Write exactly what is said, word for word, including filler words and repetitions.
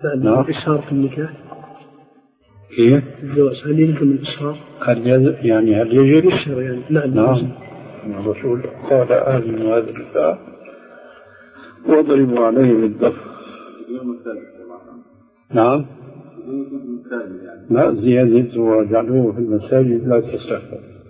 نعم. الإشهار في النكاح كيف؟ الزواج هل يلزم الإشهار؟ هل يز... يعني هل يجب؟ الشهر يعني نعم. نعم. الرسول قال أهل هذا النساء واضربوا عليه بالضرب. نعم. لا زيادة وجعلوه في المساجد لا تصح.